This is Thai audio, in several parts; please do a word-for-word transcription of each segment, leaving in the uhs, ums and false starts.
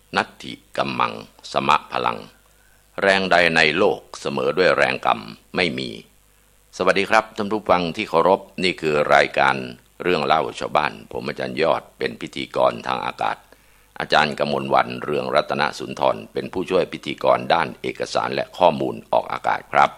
นัตถิกัมมังสมะพลังแรงใดในโลกเสมอด้วยแรงกรรมไม่มีสวัสดีครับท่านผู้ฟังที่เคารพนี่คือรายการเรื่องเล่าชาวบ้านผมอาจารย์ยอดเป็นพิธีกรทางอากาศอาจารย์กมลวรรณเรืองรัตนสุนทรเป็นผู้ช่วยพิธีกรด้านเอกสารและข้อมูลออกอากาศครับ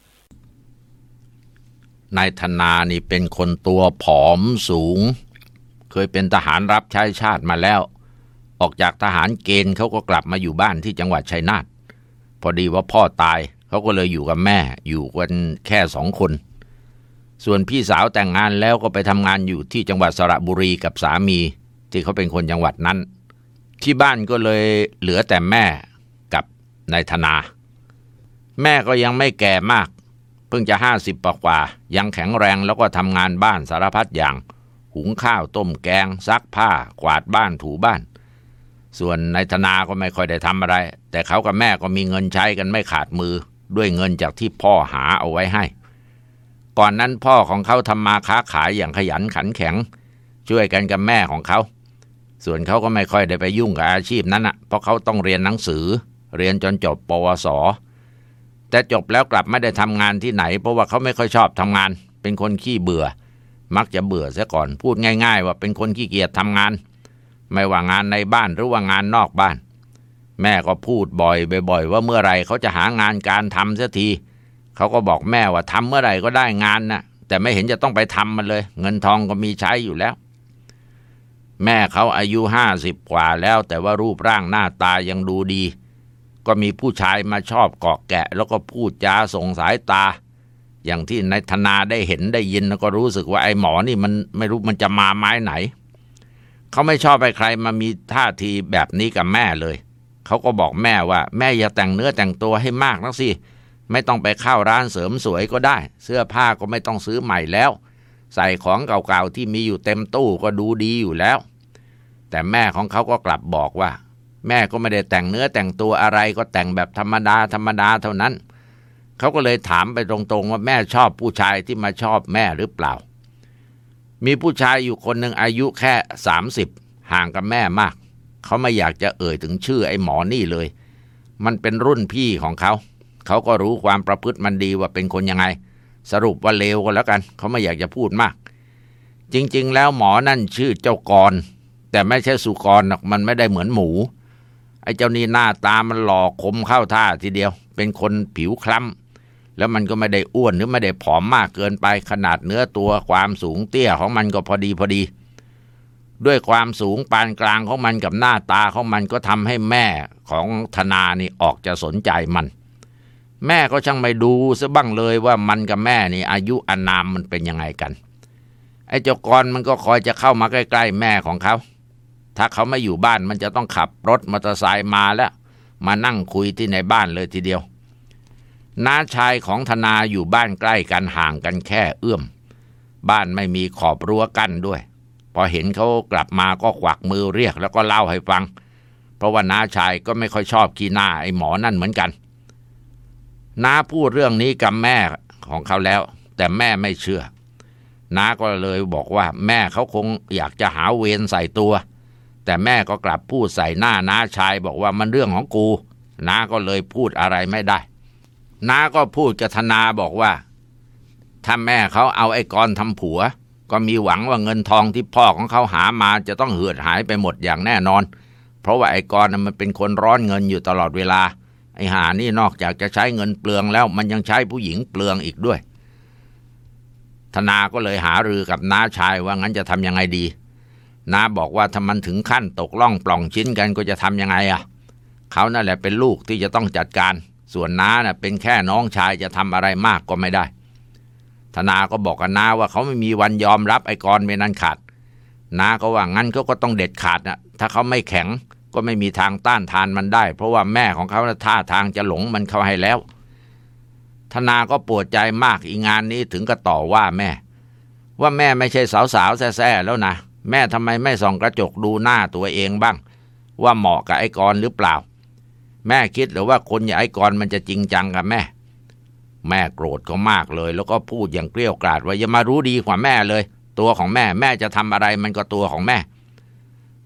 นายธนานี่เป็นคนตัวผอมสูงเคยเป็นทหารรับใช้ชาติมาแล้วออกจากทหารเกณฑ์เขาก็กลับมาอยู่บ้านที่จังหวัดชัยนาทพอดีว่าพ่อตายเขาก็เลยอยู่กับแม่อยู่กันแค่สองคนส่วนพี่สาวแต่งงานแล้วก็ไปทำงานอยู่ที่จังหวัดสระบุรีกับสามีที่เขาเป็นคนจังหวัดนั้นที่บ้านก็เลยเหลือแต่แม่กับนายธนาแม่ก็ยังไม่แก่มากเพิ่งจะห้าสิบกว่ายังแข็งแรงแล้วก็ทำงานบ้านสารพัดอย่างหุงข้าวต้มแกงซักผ้ากวาดบ้านถูบ้านส่วนนายธนาก็ไม่ค่อยได้ทำอะไรแต่เขากับแม่ก็มีเงินใช้กันไม่ขาดมือด้วยเงินจากที่พ่อหาเอาไว้ให้ก่อนนั้นพ่อของเขาทำมาค้าขายอย่างขยันขันแข็งช่วยกันกับแม่ของเขาส่วนเขาก็ไม่ค่อยได้ไปยุ่งกับอาชีพนั้นอ่ะเพราะเขาต้องเรียนหนังสือเรียนจนจบปวสแต่จบแล้วกลับไม่ได้ทำงานที่ไหนเพราะว่าเขาไม่ค่อยชอบทำงานเป็นคนขี้เบื่อมักจะเบื่อเสียก่อนพูดง่ายๆว่าเป็นคนขี้เกียจทำงานไม่ว่างานในบ้านหรือว่างานนอกบ้านแม่ก็พูดบ่อยบ่อยว่าเมื่อไรเขาจะหางานการทำเสียทีเขาก็บอกแม่ว่าทำเมื่อไหร่ก็ได้งานนะแต่ไม่เห็นจะต้องไปทำมันเลยเงินทองก็มีใช้อยู่แล้วแม่เขาอายุห้าสิบกว่าแล้วแต่ว่ารูปร่างหน้าตายังดูดีก็มีผู้ชายมาชอบเกาะแกะแล้วก็พูดจาส่งสายตาอย่างที่นายธนาได้เห็นได้ยินแล้วก็รู้สึกว่าไอ้หมอนี่มันไม่รู้มันจะมาไม้ไหนเขาไม่ชอบให้ใครมามีท่าทีแบบนี้กับแม่เลยเขาก็บอกแม่ว่าแม่อย่าแต่งเนื้อแต่งตัวให้มากนักสิไม่ต้องไปเข้าร้านเสริมสวยก็ได้เสื้อผ้าก็ไม่ต้องซื้อใหม่แล้วใส่ของเก่าๆที่มีอยู่เต็มตู้ก็ดูดีอยู่แล้วแต่แม่ของเขาก็กลับบอกว่าแม่ก็ไม่ได้แต่งเนื้อแต่งตัวอะไรก็แต่งแบบธรรมดาธรรมดาเท่านั้นเขาก็เลยถามไปตรงๆว่าแม่ชอบผู้ชายที่มาชอบแม่หรือเปล่ามีผู้ชายอยู่คนหนึ่งอายุแค่สามสิบห่างกับแม่มากเขาไม่อยากจะเอ่ยถึงชื่อไอ้หมอนี่เลยมันเป็นรุ่นพี่ของเขาเขาก็รู้ความประพฤติมันดีว่าเป็นคนยังไงสรุปว่าเลวก็แล้วกันเขาไม่อยากจะพูดมากจริงๆแล้วหมอนั่นชื่อเจ้ากรแต่ไม่ใช่สุกรหรอกมันไม่ได้เหมือนหมูไอ้เจ้านี่หน้าตามันหล่อคมเข้าท่าทีเดียวเป็นคนผิวคล้ำแล้วมันก็ไม่ได้อ้วนหรือไม่ได้ผอมมากเกินไปขนาดเนื้อตัวความสูงเตี้ยของมันก็พอดีพอดีด้วยความสูงปานกลางของมันกับหน้าตาของมันก็ทำให้แม่ของธนานี่ออกจะสนใจมันแม่ก็ช่างไม่ดูซะบ้างเลยว่ามันกับแม่นี่อายุอานามมันเป็นยังไงกันไอ้เจ้ากรมันก็คอยจะเข้ามาใกล้ๆแม่ของเขาถ้าเขาไม่อยู่บ้านมันจะต้องขับรถมอเตอร์ไซค์มาแล้วมานั่งคุยที่ในบ้านเลยทีเดียวน้าชายของธนาอยู่บ้านใกล้กันห่างกันแค่เอื้อมบ้านไม่มีขอบรั้วกั้นด้วยพอเห็นเขากลับมาก็กวักมือเรียกแล้วก็เล่าให้ฟังเพราะว่าน้าชายก็ไม่ค่อยชอบขี้หน้าไอ้หมอนั่นเหมือนกันน้าพูดเรื่องนี้กับแม่ของเขาแล้วแต่แม่ไม่เชื่อน้าก็เลยบอกว่าแม่เขาคงอยากจะหาเวรใส่ตัวแต่แม่ก็กลับพูดใส่หน้าน้าชายบอกว่ามันเรื่องของกูน้าก็เลยพูดอะไรไม่ได้น้าก็พูดกับธนาบอกว่าถ้าแม่เขาเอาไอ้กรทำผัวก็มีหวังว่าเงินทองที่พ่อของเขาหามาจะต้องเหือดหายไปหมดอย่างแน่นอนเพราะว่าไอ้กรมันเป็นคนร้อนเงินอยู่ตลอดเวลาไอ้หานี่นอกจากจะใช้เงินเปลืองแล้วมันยังใช้ผู้หญิงเปลืองอีกด้วยธนาก็เลยหารือกับน้าชายว่างั้นจะทำยังไงดีน้าบอกว่าถ้ามันถึงขั้นตกล่องปล่องชิ้นกันก็จะทำยังไงอ่ะเขานั่นแหละเป็นลูกที่จะต้องจัดการส่วนน้าน่ะเป็นแค่น้องชายจะทำอะไรมากก็ไม่ได้ธนาก็บอกกับน้าว่าเขาไม่มีวันยอมรับไอ้กรเป็นอันขาดน้าก็ว่างั้นเขาก็ต้องเด็ดขาดนะถ้าเขาไม่แข็งก็ไม่มีทางต้านทานมันได้เพราะว่าแม่ของเขาท่าทางจะหลงมันเข้าให้แล้วธนาก็ปวดใจมากอีงานนี้ถึงกับต่อว่าแม่ว่าแม่ไม่ใช่สาวๆแซ่ๆแล้วนะแม่ทำไมไม่ส่องกระจกดูหน้าตัวเองบ้างว่าเหมาะกับไอ้กรหรือเปล่าแม่คิดหรือว่าคนอย่างไอ้กรมันจะจริงจังกับแม่แม่โกรธเขามากเลยแล้วก็พูดอย่างเกลี้ยกล่อมว่าอย่ามารู้ดีกว่าแม่เลยตัวของแม่แม่จะทำอะไรมันก็ตัวของแม่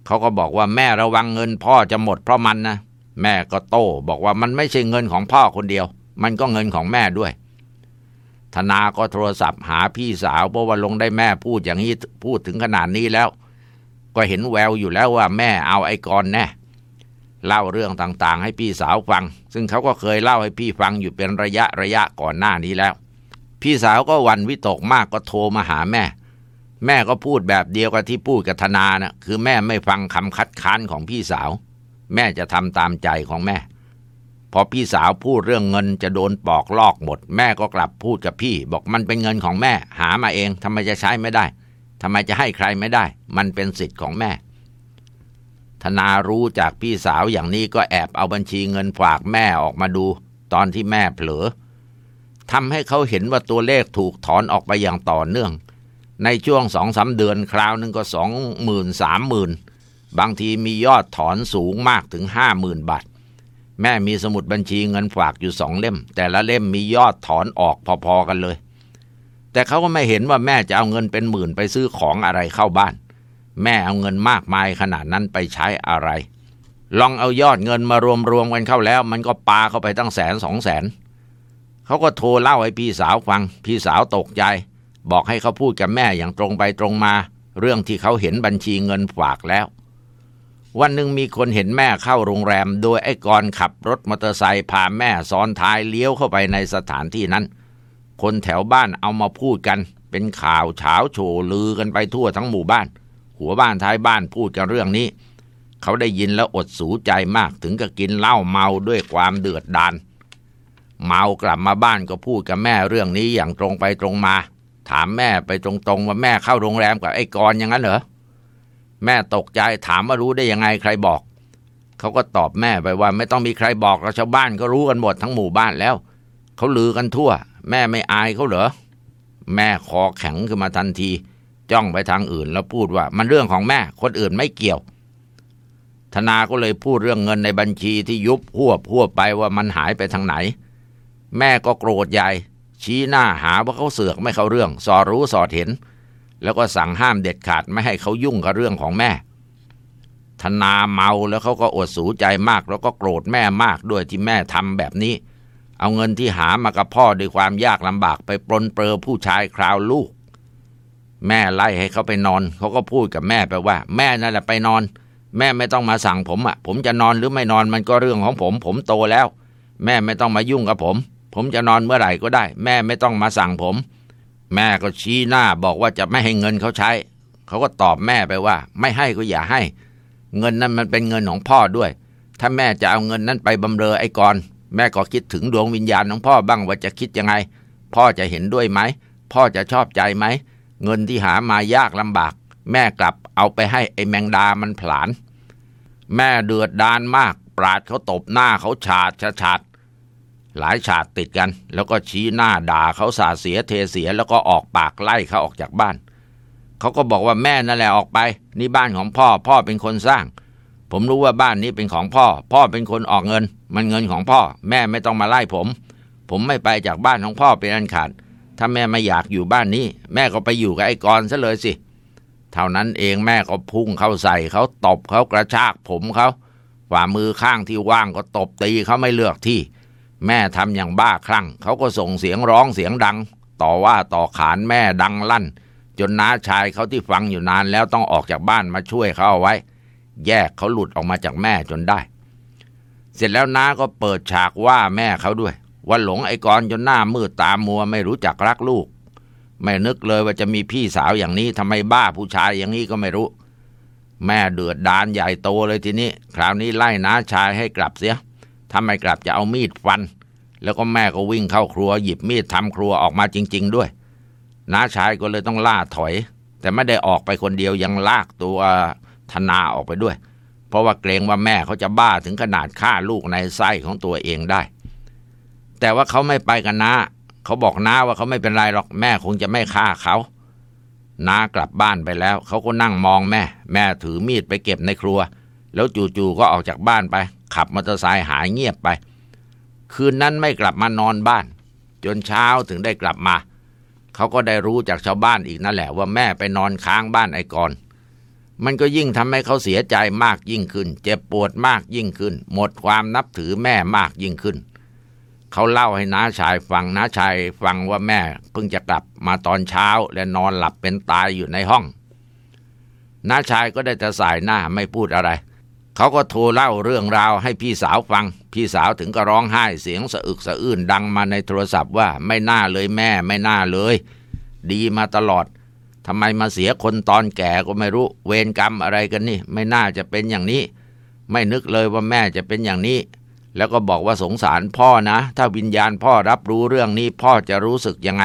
เขาก็บอกว่าแม่ระวังเงินพ่อจะหมดเพราะมันนะแม่ก็โต้บอกว่ามันไม่ใช่เงินของพ่อคนเดียวมันก็เงินของแม่ด้วยธนาก็โทรศัพท์หาพี่สาวเพราะว่าลงได้แม่พูดอย่างนี้พูดถึงขนาดนี้แล้วก็เห็นแววอยู่แล้วว่าแม่เอาไอ้กรแน่เล่าเรื่องต่างๆให้พี่สาวฟังซึ่งเขาก็เคยเล่าให้พี่ฟังอยู่เป็นระยะระยะก่อนหน้านี้แล้วพี่สาวก็หวั่นวิตกมากก็โทรมาหาแม่แม่ก็พูดแบบเดียวกับที่พูดกับธนานะคือแม่ไม่ฟังคำคัดค้านของพี่สาวแม่จะทำตามใจของแม่พอพี่สาวพูดเรื่องเงินจะโดนปอกลอกหมดแม่ก็กลับพูดกับพี่บอกมันเป็นเงินของแม่หามาเองทำไมจะใช้ไม่ได้ทำไมจะให้ใครไม่ได้มันเป็นสิทธิ์ของแม่ธนารู้จากพี่สาวอย่างนี้ก็แอบเอาบัญชีเงินฝากแม่ออกมาดูตอนที่แม่เผลอทำให้เขาเห็นว่าตัวเลขถูกถอนออกไปอย่างต่อเนื่องในช่วงสองสามเดือนคราวนึงก็สองหมื่นสามหมื่นบางทีมียอดถอนสูงมากถึงห้าหมื่นบาทแม่มีสมุดบัญชีเงินฝากอยู่สองเล่มแต่ละเล่มมียอดถอนออกพอๆกันเลยแต่เขาก็ไม่เห็นว่าแม่จะเอาเงินเป็นหมื่นไปซื้อของอะไรเข้าบ้านแม่เอาเงินมากมายขนาดนั้นไปใช้อะไรลองเอายอดเงินมารวมๆกันเข้าแล้วมันก็ปาเข้าไปตั้งแสนสองแสนเขาก็โทรเล่าให้พี่สาวฟังพี่สาวตกใจบอกให้เขาพูดกับแม่อย่างตรงไปตรงมาเรื่องที่เขาเห็นบัญชีเงินฝากแล้ววันหนึ่งมีคนเห็นแม่เข้าโรงแรมโดยไอ้กรขับรถมอเตอร์ไซค์พาแม่ซ้อนท้ายเลี้ยวเข้าไปในสถานที่นั้นคนแถวบ้านเอามาพูดกันเป็นข่าวเฉาโฉลือกันไปทั่วทั้งหมู่บ้านหัวบ้านท้ายบ้านพูดกันเรื่องนี้เขาได้ยินแล้วอดสูใจมากถึงกับกินเหล้าเมาด้วยความเดือดดาลเมากลับมาบ้านก็พูดกับแม่เรื่องนี้อย่างตรงไปตรงมาถามแม่ไปตรงๆว่าแม่เข้าโรงแรมกับไอ้กรอย่างนั้นเหรอแม่ตกใจถามว่ารู้ได้ยังไงใครบอกเขาก็ตอบแม่ไปว่าไม่ต้องมีใครบอกแล้วชาวบ้านก็รู้กันหมดทั้งหมู่บ้านแล้วเขาลือกันทั่วแม่ไม่อายเขาเหรอแม่คอแข็งขึ้นมาทันทีจ้องไปทางอื่นแล้วพูดว่ามันเรื่องของแม่คนอื่นไม่เกี่ยวธนาก็เลยพูดเรื่องเงินในบัญชีที่ยุบหวบหวบไปว่ามันหายไปทางไหนแม่ก็โกรธใหญ่ชี้หน้าหาว่าเขาเสือกไม่เข้าเรื่องสอดรู้สอดเห็นแล้วก็สั่งห้ามเด็ดขาดไม่ให้เขายุ่งกับเรื่องของแม่ธนาเมาแล้วเขาก็อดสูใจมากแล้วก็โกรธแม่มากด้วยที่แม่ทำแบบนี้เอาเงินที่หามากับพ่อด้วยความยากลำบากไปปลนเปลือผู้ชายคราวลูกแม่ไล่ให้เขาไปนอนเขาก็พูดกับแม่ไปว่าแม่นั่นแหละไปนอนแม่ไม่ต้องมาสั่งผมอ่ะผมจะนอนหรือไม่นอนมันก็เรื่องของผมผมโตแล้วแม่ไม่ต้องมายุ่งกับผมผมจะนอนเมื่อไหร่ก็ได้แม่ไม่ต้องมาสั่งผมแม่ก็ชี้หน้าบอกว่าจะไม่ให้เงินเขาใช้เขาก็ตอบแม่ไปว่าไม่ให้ก็อย่าให้เงินนั้นมันเป็นเงินของพ่อด้วยถ้าแม่จะเอาเงินนั้นไปบำเรอไอ้กรแม่ก็คิดถึงดวงวิญญาณของพ่อบ้างว่าจะคิดยังไงพ่อจะเห็นด้วยไหมพ่อจะชอบใจไหมเงินที่หามายากลำบากแม่กลับเอาไปให้ไอ้แมงดามันผลาญแม่เดือดดาลมากปราดเขาตบหน้าเขาฉาดฉาดหลายฉาดติดกันแล้วก็ชี้หน้าด่าเขาสาเสียเทเสียแล้วก็ออกปากไล่เขาออกจากบ้านเขาก็บอกว่าแม่นั่นแหละออกไปนี่บ้านของพ่อพ่อเป็นคนสร้างผมรู้ว่าบ้านนี้เป็นของพ่อพ่อเป็นคนออกเงินมันเงินของพ่อแม่ไม่ต้องมาไล่ผมผมไม่ไปจากบ้านของพ่อเป็นอันขาดถ้าแม่ไม่อยากอยู่บ้านนี้แม่ก็ไปอยู่กับไอ้กรซะเลยสิเท่านั้นเองแม่ก็พุ่งเข้าใส่เขาตบเขากระชากผมเขาฝ่ามือข้างที่ว่างก็ตบตีเขาไม่เลือกที่แม่ทำอย่างบ้าคลั่งเขาก็ส่งเสียงร้องเสียงดังต่อว่าต่อขานแม่ดังลั่นจนน้าชายเขาที่ฟังอยู่นานแล้วต้องออกจากบ้านมาช่วยเขาเอาไว้แยกเขาหลุดออกมาจากแม่จนได้เสร็จแล้วน้าก็เปิดฉากว่าแม่เขาด้วยว่าหลงไอ้กรจนหน้ามืดตามัวไม่รู้จักรักลูกไม่นึกเลยว่าจะมีพี่สาวอย่างนี้ทำไมบ้าผู้ชายอย่างนี้ก็ไม่รู้แม่เดือดดาลใหญ่โตเลยทีนี้คราวนี้ไล่น้าชายให้กลับเสียถ้าไม่กลับจะเอามีดฟันแล้วก็แม่ก็วิ่งเข้าครัวหยิบมีดทำครัวออกมาจริงๆด้วยน้าชายก็เลยต้องล่าถอยแต่ไม่ได้ออกไปคนเดียวยังลากตัวธนาออกไปด้วยเพราะว่าเกรงว่าแม่เขาจะบ้าถึงขนาดฆ่าลูกในไส้ของตัวเองได้แต่ว่าเขาไม่ไปกันน้าเขาบอกน้าว่าเขาไม่เป็นไรหรอกแม่คงจะไม่ฆ่าเขาน้ากลับบ้านไปแล้วเขาก็นั่งมองแม่แม่ถือมีดไปเก็บในครัวแล้วจู่ๆก็ออกจากบ้านไปขับมอเตอร์ไซค์หายเงียบไปคืนนั้นไม่กลับมานอนบ้านจนเช้าถึงได้กลับมาเขาก็ได้รู้จากชาวบ้านอีกนั่นแหละว่าแม่ไปนอนค้างบ้านไอ้กรมันก็ยิ่งทำให้เขาเสียใจมากยิ่งขึ้นเจ็บปวดมากยิ่งขึ้นหมดความนับถือแม่มากยิ่งขึ้นเขาเล่าให้น้าชายฟังน้าชายฟังว่าแม่เพิ่งจะกลับมาตอนเช้าและนอนหลับเป็นตายอยู่ในห้องน้าชายก็ได้แต่สายหน้าไม่พูดอะไรเขาก็โทรเล่าเรื่องราวให้พี่สาวฟังพี่สาวถึงก็ร้องไห้เสียงสะอึกสะอื้นดังมาในโทรศัพท์ว่าไม่น่าเลยแม่ไม่น่าเลยดีมาตลอดทำไมมาเสียคนตอนแก่ก็ไม่รู้เวรกรรมอะไรกันนี่ไม่น่าจะเป็นอย่างนี้ไม่นึกเลยว่าแม่จะเป็นอย่างนี้แล้วก็บอกว่าสงสารพ่อนะถ้าวิญญาณพ่อรับรู้เรื่องนี้พ่อจะรู้สึกยังไง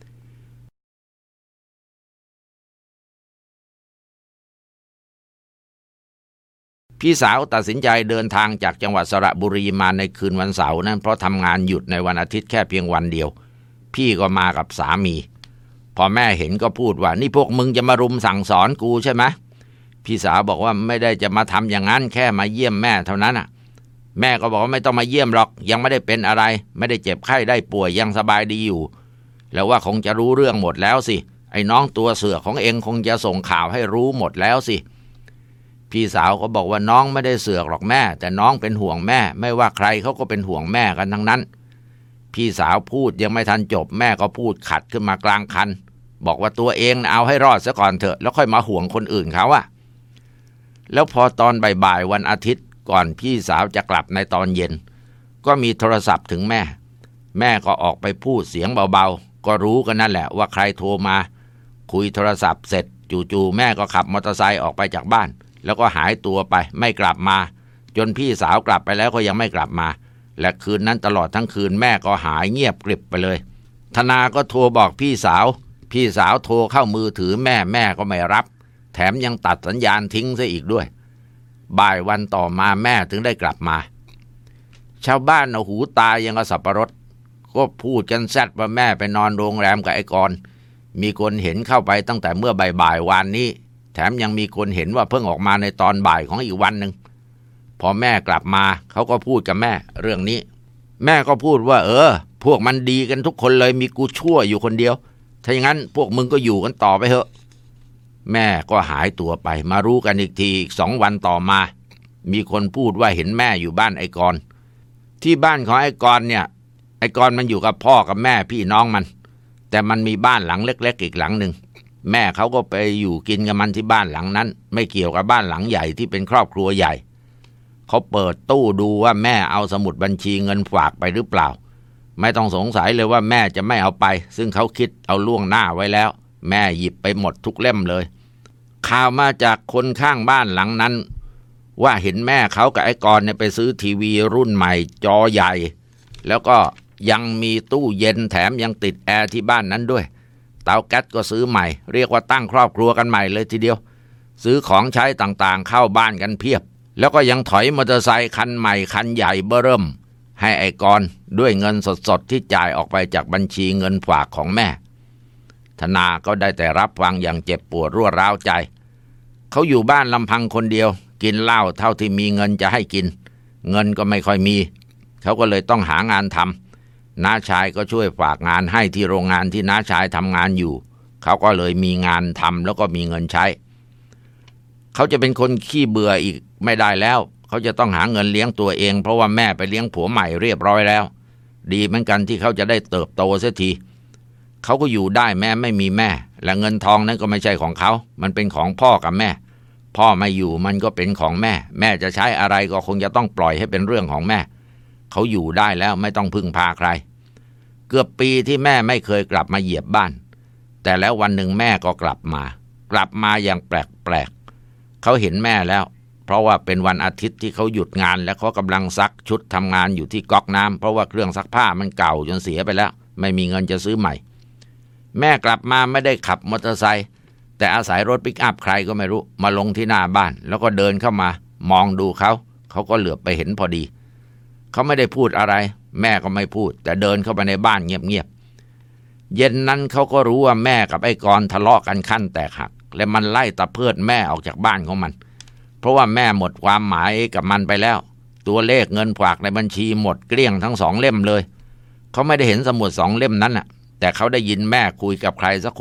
พี่สาวตัดสินใจเดินทางจากจังหวัดสระบุรีมาในคืนวันเสาร์นั้นเพราะทำงานหยุดในวันอาทิตย์แค่เพียงวันเดียวพี่ก็มากับสามีพอแม่เห็นก็พูดว่านี่พวกมึงจะมารุมสั่งสอนกูใช่ไหมพี่สาวบอกว่าไม่ได้จะมาทำอย่างนั้นแค่มาเยี่ยมแม่เท่านั้นอ่ะแม่ก็บอกว่าไม่ต้องมาเยี่ยมหรอกยังไม่ได้เป็นอะไรไม่ได้เจ็บไข้ได้ป่วยยังสบายดีอยู่แล้วว่าคงจะรู้เรื่องหมดแล้วสิไอ้น้องตัวเสือของเองคงจะส่งข่าวให้รู้หมดแล้วสิพี่สาวก็บอกว่าน้องไม่ได้เสือกหรอกแม่แต่น้องเป็นห่วงแม่ไม่ว่าใครเขาก็เป็นห่วงแม่กันทั้งนั้นพี่สาวพูดยังไม่ทันจบแม่ก็พูดขัดขึ้นมากลางคันบอกว่าตัวเองเอาให้รอดซะก่อนเถอะแล้วค่อยมาห่วงคนอื่นเขาอะแล้วพอตอนบ่ายๆวันอาทิตย์ก่อนพี่สาวจะกลับในตอนเย็นก็มีโทรศัพท์ถึงแม่แม่ก็ออกไปพูดเสียงเบาๆก็รู้กันนั่นแหละว่าใครโทรมาคุยโทรศัพท์เสร็จจู่ๆแม่ก็ขับมอเตอร์ไซค์ออกไปจากบ้านแล้วก็หายตัวไปไม่กลับมาจนพี่สาวกลับไปแล้วก็ยังไม่กลับมาและคืนนั้นตลอดทั้งคืนแม่ก็หายเงียบกริบไปเลยธนาก็โทรบอกพี่สาวพี่สาวโทรเข้ามือถือแม่แม่ก็ไม่รับแถมยังตัดสัญญาณทิ้งซะอีกด้วยบ่ายวันต่อมาแม่ถึงได้กลับมาชาวบ้านเอาหูตายยังกับสับปะรดก็พูดกันแซดว่าแม่ไปนอนโรงแรมกับไอ้กรมีคนเห็นเข้าไปตั้งแต่เมื่อบ่ายๆวันนี้แถมยังมีคนเห็นว่าเพิ่งออกมาในตอนบ่ายของอีกวันหนึ่งพอแม่กลับมาเขาก็พูดกับแม่เรื่องนี้แม่ก็พูดว่าเออพวกมันดีกันทุกคนเลยมีกูชั่วอยู่คนเดียวถ้าอย่างนั้นพวกมึงก็อยู่กันต่อไปเถอะแม่ก็หายตัวไปมารู้กันอีกทีอีกสองวันต่อมามีคนพูดว่าเห็นแม่อยู่บ้านไอ้กรที่บ้านของไอ้กรเนี่ยไอ้กรมันอยู่กับพ่อกับแม่พี่น้องมันแต่มันมีบ้านหลังเล็กๆอีกหลังหนึ่งแม่เขาก็ไปอยู่กินกับมันที่บ้านหลังนั้นไม่เกี่ยวกับบ้านหลังใหญ่ที่เป็นครอบครัวใหญ่เขาเปิดตู้ดูว่าแม่เอาสมุดบัญชีเงินฝากไปหรือเปล่าไม่ต้องสงสัยเลยว่าแม่จะไม่เอาไปซึ่งเขาคิดเอาล่วงหน้าไว้แล้วแม่หยิบไปหมดทุกเล่มเลยข่าวมาจากคนข้างบ้านหลังนั้นว่าเห็นแม่เขากับไอ้กรเนี่ยไปซื้อทีวีรุ่นใหม่จอใหญ่แล้วก็ยังมีตู้เย็นแถมยังติดแอร์ที่บ้านนั้นด้วยเตาแก๊สก็ซื้อใหม่เรียกว่าตั้งครอบครัวกันใหม่เลยทีเดียวซื้อของใช้ต่างๆเข้าบ้านกันเพียบแล้วก็ยังถอยมอเตอร์ไซค์คันใหม่คันใหญ่เบ้อเริ่มให้ไอ้กรด้วยเงินสดๆที่จ่ายออกไปจากบัญชีเงินฝากของแม่ธนาก็ได้แต่รับฟังอย่างเจ็บปวดรวดร้าวใจเขาอยู่บ้านลำพังคนเดียวกินเหล้าเท่าที่มีเงินจะให้กินเงินก็ไม่ค่อยมีเขาก็เลยต้องหางานทำน้าชายก็ช่วยฝากงานให้ที่โรงงานที่น้าชายทำงานอยู่เขาก็เลยมีงานทำแล้วก็มีเงินใช้เขาจะเป็นคนขี้เบื่ออีกไม่ได้แล้วเขาจะต้องหาเงินเลี้ยงตัวเองเพราะว่าแม่ไปเลี้ยงผัวใหม่เรียบร้อยแล้วดีเหมือนกันที่เขาจะได้เติบโตเสียทีเขาก็อยู่ได้แม้ไม่มีแม่และเงินทองนั้นก็ไม่ใช่ของเขามันเป็นของพ่อกับแม่พ่อไม่อยู่มันก็เป็นของแม่แม่จะใช้อะไรก็คงจะต้องปล่อยให้เป็นเรื่องของแม่เขาอยู่ได้แล้วไม่ต้องพึ่งพาใครเกือบปีที่แม่ไม่เคยกลับมาเหยียบบ้านแต่แล้ววันหนึ่งแม่ก็กลับมากลับมาอย่างแปลกๆเขาเห็นแม่แล้วเพราะว่าเป็นวันอาทิตย์ที่เขาหยุดงานและเขากำลังซักชุดทำงานอยู่ที่ก๊อกน้ำเพราะว่าเครื่องซักผ้ามันเก่าจนเสียไปแล้วไม่มีเงินจะซื้อใหม่แม่กลับมาไม่ได้ขับมอเตอร์ไซค์แต่อาศัยรถปิกอัพใครก็ไม่รู้มาลงที่หน้าบ้านแล้วก็เดินเข้ามามองดูเขาเขาก็เหลือบไปเห็นพอดีเขาไม่ได้พูดอะไรแม่ก็ไม่พูดแต่เดินเข้าไปในบ้านเงียบๆเย็นนั้นเขาก็รู้ว่าแม่กับไอ้กรทะเลาะกันขั้นแตกหักและมันไล่ตะเพิดแม่ออกจากบ้านของมันเพราะว่าแม่หมดความหมายกับมันไปแล้วตัวเลขเงินฝากในบัญชีหมดเกลี้ยงทั้งสองเล่มเลยเขาไม่ได้เห็นสมุดสองเล่มนั้นน่ะแต่เขาได้ยินแม่คุยกับใครสักคน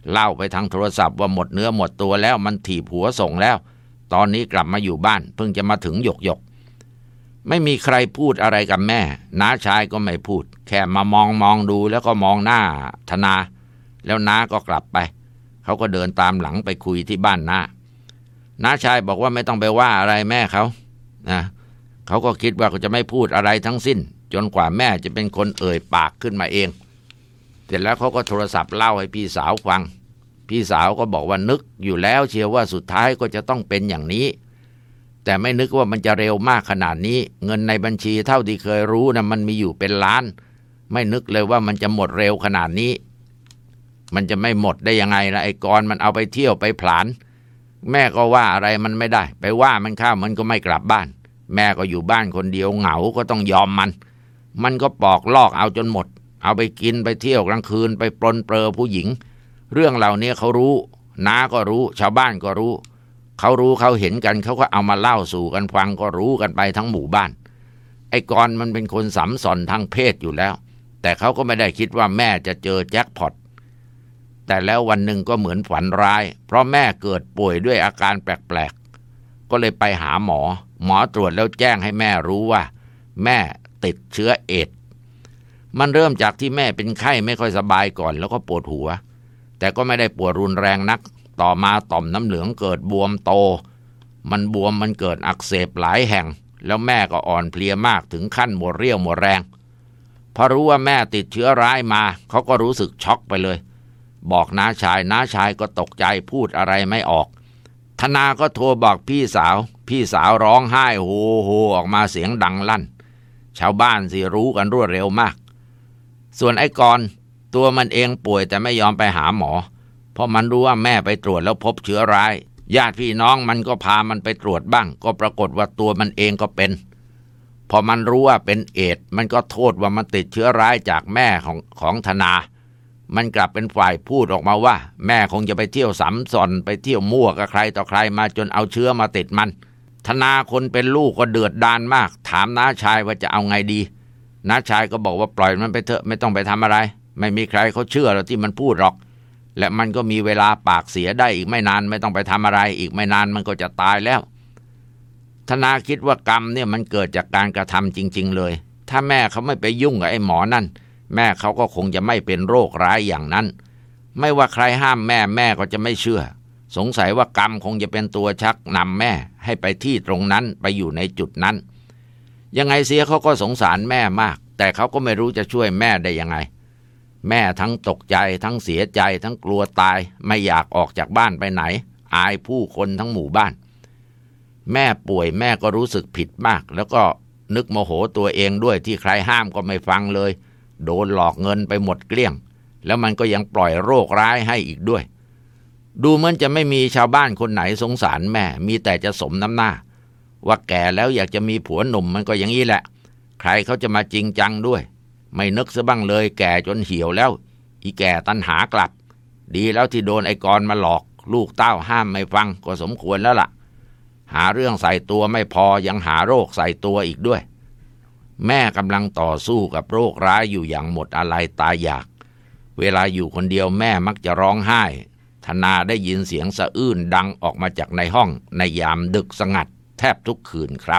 เล่าไปทางโทรศัพท์ว่าหมดเนื้อหมดตัวแล้วมันถีบหัวส่งแล้วตอนนี้กลับมาอยู่บ้านเพิ่งจะมาถึงหยกหยกไม่มีใครพูดอะไรกับแม่น้าชายก็ไม่พูดแค่มามองมองดูแล้วก็มองหน้าธนาแล้วน้าก็กลับไปเขาก็เดินตามหลังไปคุยที่บ้านน้าน้าชายบอกว่าไม่ต้องไปว่าอะไรแม่เขานะเขาก็คิดว่าเขาจะไม่พูดอะไรทั้งสิ้นจนกว่าแม่จะเป็นคนเอ่ยปากขึ้นมาเองเสร็จแล้วเขาก็โทรศัพท์เล่าให้พี่สาวฟังพี่สาวก็บอกว่านึกอยู่แล้วเชียวว่าสุดท้ายก็จะต้องเป็นอย่างนี้แต่ไม่นึกว่ามันจะเร็วมากขนาดนี้เงินในบัญชีเท่าที่เคยรู้นะมันมีอยู่เป็นล้านไม่นึกเลยว่ามันจะหมดเร็วขนาดนี้มันจะไม่หมดได้ยังไงล่ะไอ้กรมันเอาไปเที่ยวไปผลาญแม่ก็ว่าอะไรมันไม่ได้ไปว่ามันข้าวมันก็ไม่กลับบ้านแม่ก็อยู่บ้านคนเดียวเหงาก็ต้องยอมมันมันก็ปอกลอกเอาจนหมดเอาไปกินไปเที่ยวกลางคืนไปปลนเปลือผู้หญิงเรื่องเหล่านี้เขารู้น้าก็รู้ชาวบ้านก็รู้เขารู้เขาเห็นกันเขาก็เอามาเล่าสู่กันฟังก็รู้กันไปทั้งหมู่บ้านไอ้กรมันเป็นคนสัมสอนทางเพศอยู่แล้วแต่เขาก็ไม่ได้คิดว่าแม่จะเจอแจ็คพอตแต่แล้ววันหนึ่งก็เหมือนฝันร้ายเพราะแม่เกิดป่วยด้วยอาการแปลกๆก็เลยไปหาหมอหมอตรวจแล้วแจ้งให้แม่รู้ว่าแม่ติดเชื้อเอดส์มันเริ่มจากที่แม่เป็นไข้ไม่ค่อยสบายก่อนแล้วก็ปวดหัวแต่ก็ไม่ได้ปวดรุนแรงนักต่อมาต่อมน้ำเหลืองเกิดบวมโตมันบวมมันเกิดอักเสบหลายแห่งแล้วแม่ก็อ่อนเพลียมากถึงขั้นหมดเรี่ยวหมดแรงพอรู้ว่าแม่ติดเชื้อร้ายมาเขาก็รู้สึกช็อกไปเลยบอกน้าชายน้าชายก็ตกใจพูดอะไรไม่ออกธนาก็โทรบอกพี่สาวพี่สาวร้องไห้โฮโฮออกมาเสียงดังลั่นชาวบ้านสิรู้กันรวดเร็วมากส่วนไอ้กรตัวมันเองป่วยแต่ไม่ยอมไปหาหมอเพราะมันรู้ว่าแม่ไปตรวจแล้วพบเชื้อร้ายญาติพี่น้องมันก็พามันไปตรวจบ้างก็ปรากฏว่าตัวมันเองก็เป็นพอมันรู้ว่าเป็นเอดส์มันก็โทษว่ามันติดเชื้อร้ายจากแม่ของของธนามันกลับเป็นฝ่ายพูดออกมาว่าแม่คงจะไปเที่ยวสัมสอนไปเที่ยวมั่วกับใครต่อใครมาจนเอาเชื้อมาติดมันธนาคนเป็นลูกก็เดือดดาลมากถามน้าชายว่าจะเอาไงดีน้าชายก็บอกว่าปล่อยมันไปเถอะไม่ต้องไปทำอะไรไม่มีใครเขาเชื่อหรอกที่มันพูดหรอกและมันก็มีเวลาปากเสียได้อีกไม่นานไม่ต้องไปทำอะไรอีกไม่นานมันก็จะตายแล้วธนาคิดว่ากรรมเนี่ยมันเกิดจากการกระทำจริงๆเลยถ้าแม่เขาไม่ไปยุ่งกับไอ้หมอนั่นแม่เขาก็คงจะไม่เป็นโรคร้ายอย่างนั้นไม่ว่าใครห้ามแม่แม่ก็จะไม่เชื่อสงสัยว่ากรรมคงจะเป็นตัวชักนำแม่ให้ไปที่ตรงนั้นไปอยู่ในจุดนั้นยังไงเสียเขาก็สงสารแม่มากแต่เขาก็ไม่รู้จะช่วยแม่ได้ยังไงแม่ทั้งตกใจทั้งเสียใจทั้งกลัวตายไม่อยากออกจากบ้านไปไหนอายผู้คนทั้งหมู่บ้านแม่ป่วยแม่ก็รู้สึกผิดมากแล้วก็นึกโมโหตัวเองด้วยที่ใครห้ามก็ไม่ฟังเลยโดนหลอกเงินไปหมดเกลี้ยงแล้วมันก็ยังปล่อยโรคร้ายให้อีกด้วยดูเหมือนจะไม่มีชาวบ้านคนไหนสงสารแม่มีแต่จะสมน้ำหน้าว่าแก่แล้วอยากจะมีผัวหนุ่มมันก็อย่างนี้แหละใครเขาจะมาจริงจังด้วยไม่นึกซะบ้างเลยแก่จนเหี่ยวแล้วอีแก่ตัณหากลับดีแล้วที่โดนไอ้กรมาหลอกลูกเต้าห้ามไม่ฟังก็สมควรแล้วล่ะหาเรื่องใส่ตัวไม่พอยังหาโรคใส่ตัวอีกด้วยแม่กำลังต่อสู้กับโรคร้ายอยู่อย่างหมดอะไรตายอยากเวลาอยู่คนเดียวแม่มักจะร้องไห้ธนาได้ยินเสียงสะอื้นดังออกมาจากในห้องในยามดึกสงัดแทบทุกคืนครับ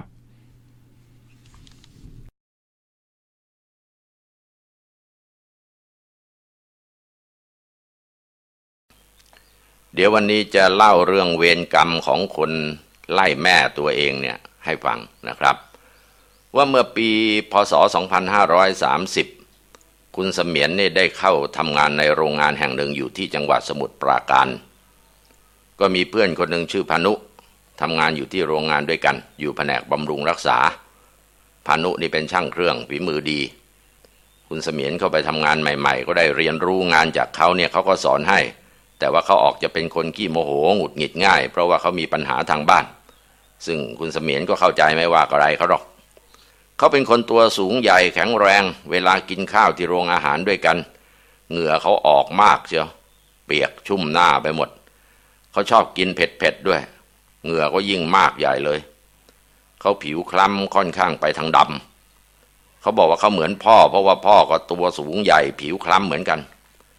เดี๋ยววันนี้จะเล่าเรื่องเวรกรรมของคนไล่แม่ตัวเองเนี่ยให้ฟังนะครับว่าเมื่อปีพ.ศ. สองพันห้าร้อยสามสิบคุณเสมียนเนี่ยได้เข้าทำงานในโรงงานแห่งหนึ่งอยู่ที่จังหวัดสมุทรปราการก็มีเพื่อนคนหนึ่งชื่อพานุทำงานอยู่ที่โรงงานด้วยกันอยู่แผนกบำรุงรักษาพานุนี่เป็นช่างเครื่องฝีมือดีคุณเสมียนเข้าไปทำงานใหม่ๆก็ได้เรียนรู้งานจากเขาเนี่ยเขาก็สอนให้แต่ว่าเขาออกจะเป็นคนขี้โมโหหงุดหงิดง่ายเพราะว่าเขามีปัญหาทางบ้านซึ่งคุณเสมียนก็เข้าใจไม่ว่าอะไรเขาหรอกเขาเป็นคนตัวสูงใหญ่แข็งแรงเวลากินข้าวที่โรงอาหารด้วยกันเหงื่อเขาออกมากเชียวเปียกชุ่มหน้าไปหมดเขาชอบกินเผ็ดๆด้วยเหงื่อก็ยิ่งมากใหญ่เลยเขาผิวคล้ำค่อนข้างไปทางดำเขาบอกว่าเขาเหมือนพ่อเพราะว่าพ่อก็ตัวสูงใหญ่ผิวคล้ำเหมือนกัน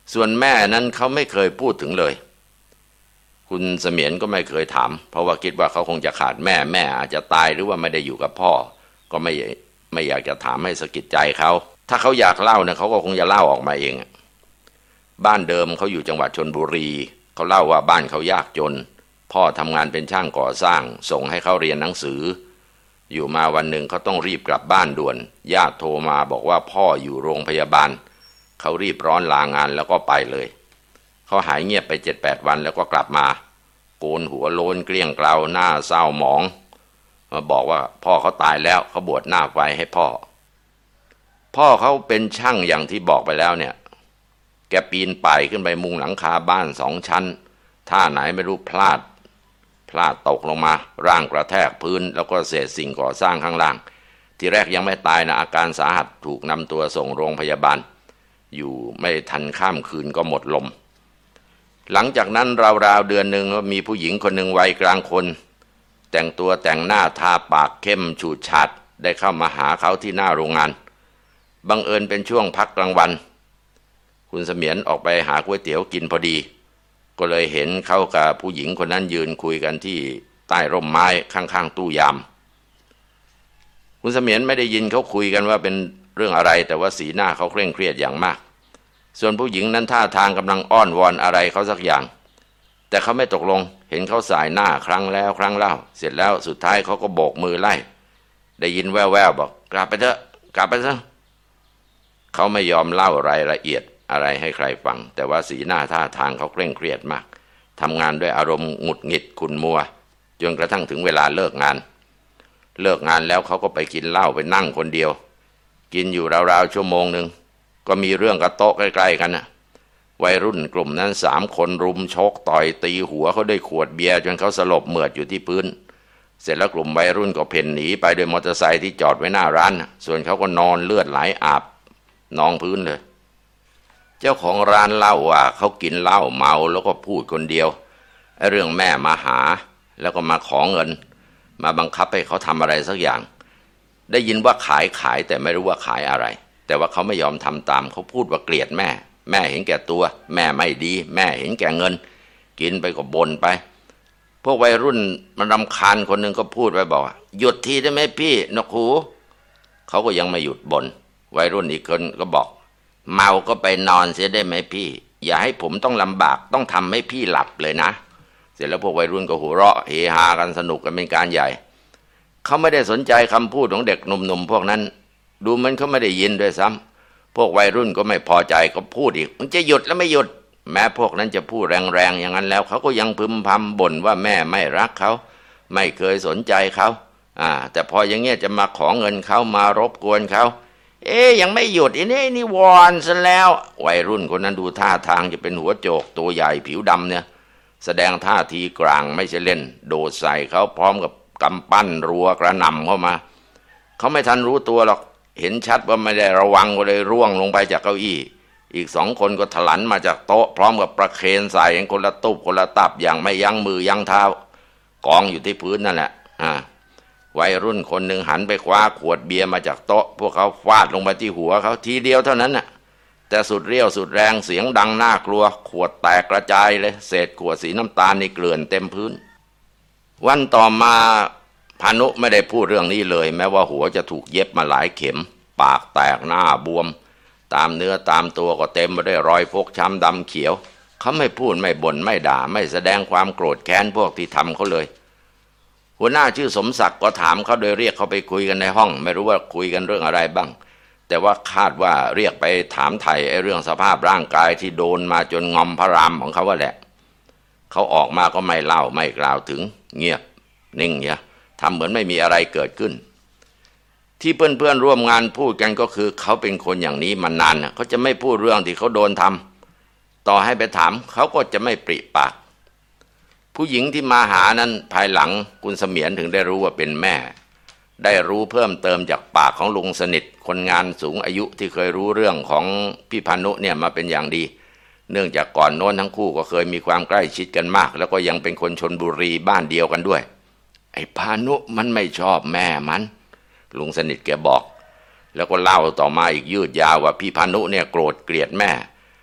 ส่วนแม่นั้นเขาไม่เคยพูดถึงเลยคุณเสมียนก็ไม่เคยถามเพราะว่าคิดว่าเขาคงจะขาดแม่แม่อาจจะตายหรือว่าไม่ได้อยู่กับพ่อก็ไม่ไม่อยากจะถามให้สะกิดใจเขาถ้าเขาอยากเล่าเนี่ยเขาก็คงจะเล่าออกมาเองบ้านเดิมเขาอยู่จังหวัดชลบุรีเขาเล่าว่าบ้านเขายากจนพ่อทำงานเป็นช่างก่อสร้างส่งให้เขาเรียนหนังสืออยู่มาวันหนึ่งเขาต้องรีบกลับบ้านด่วนญาติโทรมาบอกว่าพ่ออยู่โรงพยาบาลเขารีบร้อนลางานแล้วก็ไปเลยเขาหายเงียบไปเจ็ดแปดวันแล้วก็กลับมาโกนหัวโลนเกลี้ยงเกลาหน้าเศร้าหมองมาบอกว่าพ่อเขาตายแล้วเขาบวชหน้าไฟให้พ่อพ่อเขาเป็นช่างอย่างที่บอกไปแล้วเนี่ยแกปีนป่ายขึ้นไปมุงหลังคาบ้านสองชั้นท่าไหนไม่รู้พลาดพลาดตกลงมาร่างกระแทกพื้นแล้วก็เศษสิ่งก่อสร้างข้างล่างทีแรกยังไม่ตายนะอาการสาหัสถูกนำตัวส่งโรงพยาบาลอยู่ไม่ทันข้ามคืนก็หมดลมหลังจากนั้นราวๆเดือนหนึ่งมีผู้หญิงคนหนึ่งวัยกลางคนแต่งตัวแต่งหน้าทาปากเข้มฉูดฉาดได้เข้ามาหาเขาที่หน้าโรงงานบังเอิญเป็นช่วงพักกลางวันคุณเสมียนออกไปหาก๋วยเตี๋ยวกินพอดีก็เลยเห็นเขากับผู้หญิงคนนั้นยืนคุยกันที่ใต้ร่มไม้ข้างๆตู้ยามคุณเสมียนไม่ได้ยินเขาคุยกันว่าเป็นเรื่องอะไรแต่ว่าสีหน้าเขาเคร่งเครียดอย่างมากส่วนผู้หญิงนั้นท่าทางกำลังอ้อนวอนอะไรเขาสักอย่างแต่เขาไม่ตกลงเห็นเขาสายหน้าครั้งแล้วครั้งเล่าเสร็จแล้วสุดท้ายเขาก็โบกมือไล่ได้ยินแว่วๆบอกกลับไปเถอะกลับไปซะเขาไม่ยอมเล่ารายละเอียดอะไรให้ใครฟังแต่ว่าสีหน้าท่าทางเขาเคร่งเครียดมากทำงานด้วยอารมณ์หงุดหงิดขุ่นมัวจนกระทั่งถึงเวลาเลิกงานเลิกงานแล้วเขาก็ไปกินเหล้าไปนั่งคนเดียวกินอยู่ราวๆชั่วโมงหนึ่งก็มีเรื่องกระโต๊ะใกล้ๆกันนะวัยรุ่นกลุ่มนั้นสามคนรุมชกต่อยตีหัวเขาด้วยขวดเบียร์จนเขาสลบเหมือดอยู่ที่พื้นเสร็จแล้วกลุ่มวัยรุ่นก็เพ่นหนีไปโดยมอเตอร์ไซค์ที่จอดไว้หน้าร้านส่วนเขาก็นอนเลือดไหลอาบนองพื้นเลยเจ้าของร้านเล่าว่าเขากินเหล้าเมาแล้วก็พูดคนเดียวไอ้เรื่องแม่มาหาแล้วก็มาขอเงินมาบังคับให้เขาทำอะไรสักอย่างได้ยินว่าขายขายแต่ไม่รู้ว่าขายอะไรแต่ว่าเขาไม่ยอมทำตามเขาพูดว่าเกลียดแม่แม่เห็นแก่ตัวแม่ไม่ดีแม่เห็นแก่เงินกินไปก็บ่นไปพวกวัยรุ่นมันรำคาญคนหนึ่งก็พูดไปบอกหยุดทีได้ไหมพี่นกหูเขาก็ยังไม่หยุดบ่นวัยรุ่นอีกคนก็บอกเมาก็ไปนอนเสียได้ไหมพี่อย่าให้ผมต้องลำบากต้องทำให้พี่หลับเลยนะเสร็จแล้วพวกวัยรุ่นก็หัวเราะเฮฮากันสนุกกันเป็นการใหญ่เขาไม่ได้สนใจคำพูดของเด็กหนุ่มๆพวกนั้นดูเหมือนเขาไม่ได้ยินด้วยซ้ำพวกวัยรุ่นก็ไม่พอใจก็พูดอีกมันจะหยุดแล้วไม่หยุดแม้พวกนั้นจะพูดแรงๆอย่างนั้นแล้วเขาก็ยังพึมพำบ่นว่าแม่ไม่รักเขาไม่เคยสนใจเขาอ่าแต่พออย่างเงี้ยจะมาขอเงินเขามารบกวนเขาเอ๊ยยังไม่หยุดอีนี่นี่วอนซะแล้ววัยรุ่นคนนั้นดูท่าทางจะเป็นหัวโจกตัวใหญ่ผิวดำเนี่ยแสดงท่าทีกลางไม่ใช่เล่นโดดใส่เขาพร้อมกับกำปั้นรัวกระหน่ำเข้ามาเขาไม่ทันรู้ตัวหรอกเห็นชัดว่าไม่ได้ระวังก็เลยร่วงลงไปจากเก้าอี้อีกสองคนก็ถลันมาจากโต๊ะพร้อมกับประเคนใส่คนละตุบคนละตับอย่างไม่ยั้งมือยั้งเท้ากองอยู่ที่พื้นนั่นแหละอ่าวัยรุ่นคนหนึ่งหันไปคว้าขวดเบียร์มาจากโต๊ะพวกเขาฟาดลงไปที่หัวเขาทีเดียวเท่านั้นน่ะแต่สุดเรี่ยวสุดแรงเสียงดังน่ากลัวขวดแตกกระจายเลยเศษขวดสีน้ำตาลนี่เกลื่อนเต็มพื้นวันต่อมาพานุไม่ได้พูดเรื่องนี้เลยแม้ว่าหัวจะถูกเย็บมาหลายเข็มปากแตกหน้าบวมตามเนื้อตามตัวก็เต็มไปด้วยรอยฟกช้ำดำเขียวเขาไม่พูดไม่บ่นไม่ด่าไม่แสดงความโกรธแค้นพวกที่ทำเขาเลยหัวหน้าชื่อสมศักดิ์ก็ถามเขาโดยเรียกเขาไปคุยกันในห้องไม่รู้ว่าคุยกันเรื่องอะไรบ้างแต่ว่าคาดว่าเรียกไปถามไถ่ไอ้เรื่องสภาพร่างกายที่โดนมาจนงอมพระรามของเขาว่าแหละเขาออกมาก็ไม่เล่าไม่กล่าวถึงเงียบนิ่งเนี่ยทำเหมือนไม่มีอะไรเกิดขึ้นที่เพื่อนๆร่วมงานพูดกันก็คือเขาเป็นคนอย่างนี้มานานนะเขาจะไม่พูดเรื่องที่เขาโดนทำต่อให้ไปถามเขาก็จะไม่ปริปากผู้หญิงที่มาหานั้นภายหลังคุณเสมียนถึงได้รู้ว่าเป็นแม่ได้รู้เพิ่มเติมจากปากของลุงสนิทคนงานสูงอายุที่เคยรู้เรื่องของพี่พานุเนี่ยมาเป็นอย่างดีเนื่องจากก่อนโน้นทั้งคู่ก็เคยมีความใกล้ชิดกันมากแล้วก็ยังเป็นคนชลบุรีบ้านเดียวกันด้วยไอ้พานุมันไม่ชอบแม่มันลุงสนิทแกบอกแล้วก็เล่าต่อมาอีกยืดยาวว่าพี่พานุเนี่ยโกรธเกลียดแม่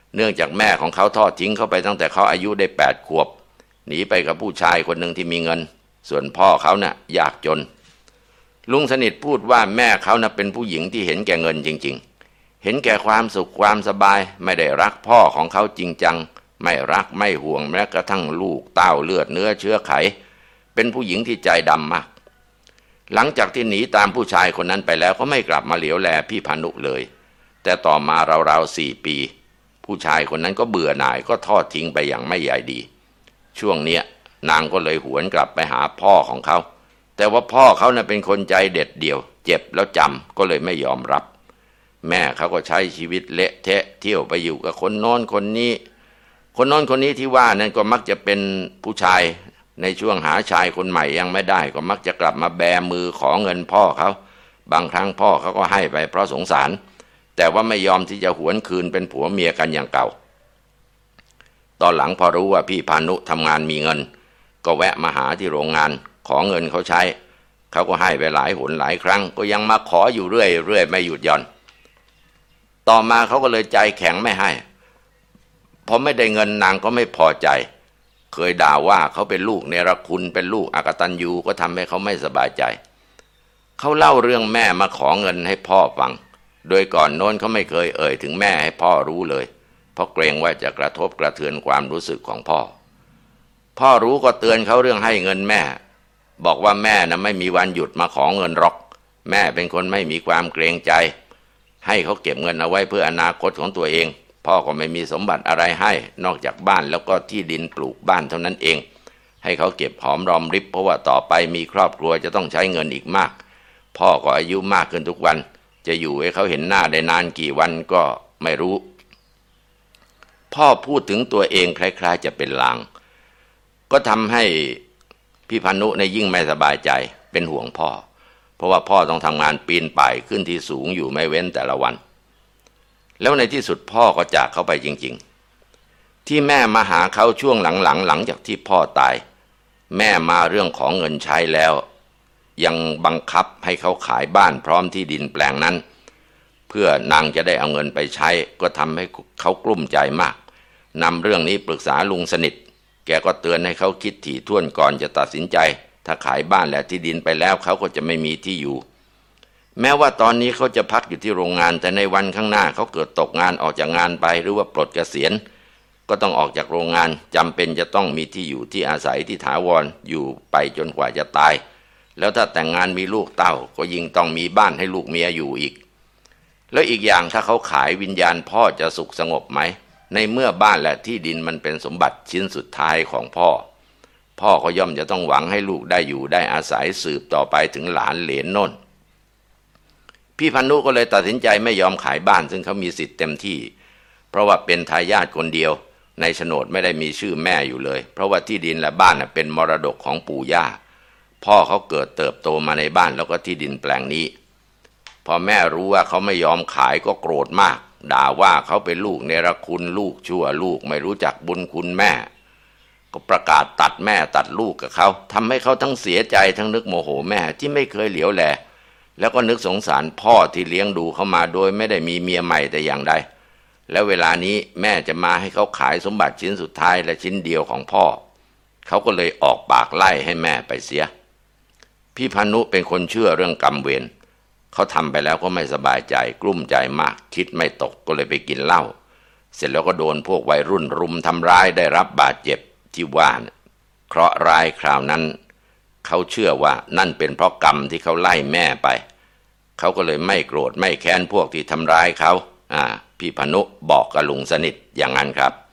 เนื่องจากแม่ของเขาทอดทิ้งเขาไปตั้งแต่เขาอายุได้แปดขวบหนีไปกับผู้ชายคนหนึ่งที่มีเงินส่วนพ่อเขาน่ะยากจนลุงสนิทพูดว่าแม่เขาน่ะเป็นผู้หญิงที่เห็นแก่เงินจริงๆเห็นแก่ความสุขความสบายไม่ได้รักพ่อของเขาจริงจังไม่รักไม่ห่วงแม้กระทั่งลูกเต้าเลือดเนื้อเชื้อไขเป็นผู้หญิงที่ใจดำมากหลังจากที่หนีตามผู้ชายคนนั้นไปแล้วก็ไม่กลับมาเหลียวแลพี่พานุเลยแต่ต่อมาราวๆสี่ปีผู้ชายคนนั้นก็เบื่อหน่ายก็ทอดทิ้งไปอย่างไม่ใยดีช่วงเนี้ยนางก็เลยหวนกลับไปหาพ่อของเขาแต่ว่าพ่อเขาน่ะเป็นคนใจเด็ดเดี่ยวเจ็บแล้วจำก็เลยไม่ยอมรับแม่เขาก็ใช้ชีวิตเละเทะเที่ยวไปอยู่กับคนโน้นคนนี้คนโน้นคนนี้ที่ว่านั่นก็มักจะเป็นผู้ชายในช่วงหาชายคนใหม่ยังไม่ได้ก็มักจะกลับมาแบมือขอเงินพ่อเขาบางครั้งพ่อเขาก็ให้ไปเพราะสงสารแต่ว่าไม่ยอมที่จะหวนคืนเป็นผัวเมียกันอย่างเก่าตอนหลังพอรู้ว่าพี่พานุทำงานมีเงินก็แวะมาหาที่โรงงานขอเงินเขาใช้เขาก็ให้ไปหลายหนหลายครั้งก็ยังมาขออยู่เรื่อยเรื่อยไม่หยุดหย่อนต่อมาเขาก็เลยใจแข็งไม่ให้พอไม่ได้เงินนางก็ไม่พอใจเคยด่าว่าเขาเป็นลูกเนรคุณเป็นลูกอกตัญญูก็ทำให้เขาไม่สบายใจเขาเล่าเรื่องแม่มาขอเงินให้พ่อฟังโดยก่อนโน้นเขาไม่เคยเอ่ยถึงแม่ให้พ่อรู้เลยเพราะเกรงว่าจะกระทบกระเทือนความรู้สึกของพ่อพ่อรู้ก็เตือนเขาเรื่องให้เงินแม่บอกว่าแม่น่ะไม่มีวันหยุดมาขอเงินหรอกแม่เป็นคนไม่มีความเกรงใจให้เขาเก็บเงินเอาไว้เพื่ออนาคตของตัวเองพ่อก็ไม่มีสมบัติอะไรให้นอกจากบ้านแล้วก็ที่ดินปลูกบ้านเท่านั้นเองให้เขาเก็บหอมรอมริบเพราะว่าต่อไปมีครอบครัวจะต้องใช้เงินอีกมากพ่อก็อายุมากขึ้นทุกวันจะอยู่ให้เขาเห็นหน้าได้นานกี่วันก็ไม่รู้พ่อพูดถึงตัวเองคล้ายๆจะเป็นลางก็ทำให้พี่พานุในยิ่งไม่สบายใจเป็นห่วงพ่อเพราะว่าพ่อต้องทำงานปีนป่ายขึ้นที่สูงอยู่ไม่เว้นแต่ละวันแล้วในที่สุดพ่อก็จากเขาไปจริงๆที่แม่มาหาเขาช่วงหลังๆหลังจากที่พ่อตายแม่มาเรื่องของเงินใช้แล้วยังบังคับให้เขาขายบ้านพร้อมที่ดินแปลงนั้นเพื่อนางจะได้เอาเงินไปใช้ก็ทำให้เขากลุ้มใจมากนำเรื่องนี้ปรึกษาลุงสนิทแกก็เตือนให้เขาคิดถี่ถ้วนก่อนจะตัดสินใจถ้าขายบ้านและที่ดินไปแล้วเขาก็จะไม่มีที่อยู่แม้ว่าตอนนี้เขาจะพักอยู่ที่โรงงานแต่ในวันข้างหน้าเขาเกิดตกงานออกจากงานไปหรือว่าปลดเกษียณก็ต้องออกจากโรงงานจำเป็นจะต้องมีที่อยู่ที่อาศัยที่ถาวรอยู่ไปจนกว่าจะตายแล้วถ้าแต่งงานมีลูกเต้าก็ยิ่งต้องมีบ้านให้ลูกเมียอยู่อีกแล้วอีกอย่างถ้าเขาขายวิญญาณพ่อจะสุขสงบไหมในเมื่อบ้านและที่ดินมันเป็นสมบัติชิ้นสุดท้ายของพ่อพ่อก็ย่อมจะต้องหวังให้ลูกได้อยู่ได้อาศัยสืบต่อไปถึงหลานเหลนโน่นพี่พานุก็เลยตัดสินใจไม่ยอมขายบ้านซึ่งเขามีสิทธิ์เต็มที่เพราะว่าเป็นทายาทคนเดียวในโฉนดไม่ได้มีชื่อแม่อยู่เลยเพราะว่าที่ดินและบ้านเป็นมรดกของปู่ย่าพ่อเขาเกิดเติบโตมาในบ้านแล้วก็ที่ดินแปลงนี้พอแม่รู้ว่าเขาไม่ยอมขายก็โกรธมากด่าว่าเขาเป็นลูกเนรคุณลูกชั่วลูกไม่รู้จักบุญคุณแม่ก็ประกาศตัดแม่ตัดลูกกับเขาทำให้เขาทั้งเสียใจทั้งนึกโมโหแม่ที่ไม่เคยเหลียวแลแล้วก็นึกสงสารพ่อที่เลี้ยงดูเขามาโดยไม่ได้มีเมียใหม่แต่อย่างใดแล้วเวลานี้แม่จะมาให้เขาขายสมบัติชิ้นสุดท้ายและชิ้นเดียวของพ่อเขาก็เลยออกปากไล่ให้แม่ไปเสียพี่พานุเป็นคนเชื่อเรื่องกรรมเวรเขาทำไปแล้วก็ไม่สบายใจกลุ้มใจมากคิดไม่ตกก็เลยไปกินเหล้าเสร็จแล้วก็โดนพวกวัยรุ่นรุมทำร้ายได้รับบาดเจ็บที่ว่าเคราะห์ร้ายคราวนั้นเขาเชื่อว่านั่นเป็นเพราะกรรมที่เขาไล่แม่ไปเขาก็เลยไม่โกรธไม่แค้นพวกที่ทำร้ายเขาอ่าพี่พานุบอกกับลุงสนิทอย่างนั้นครับ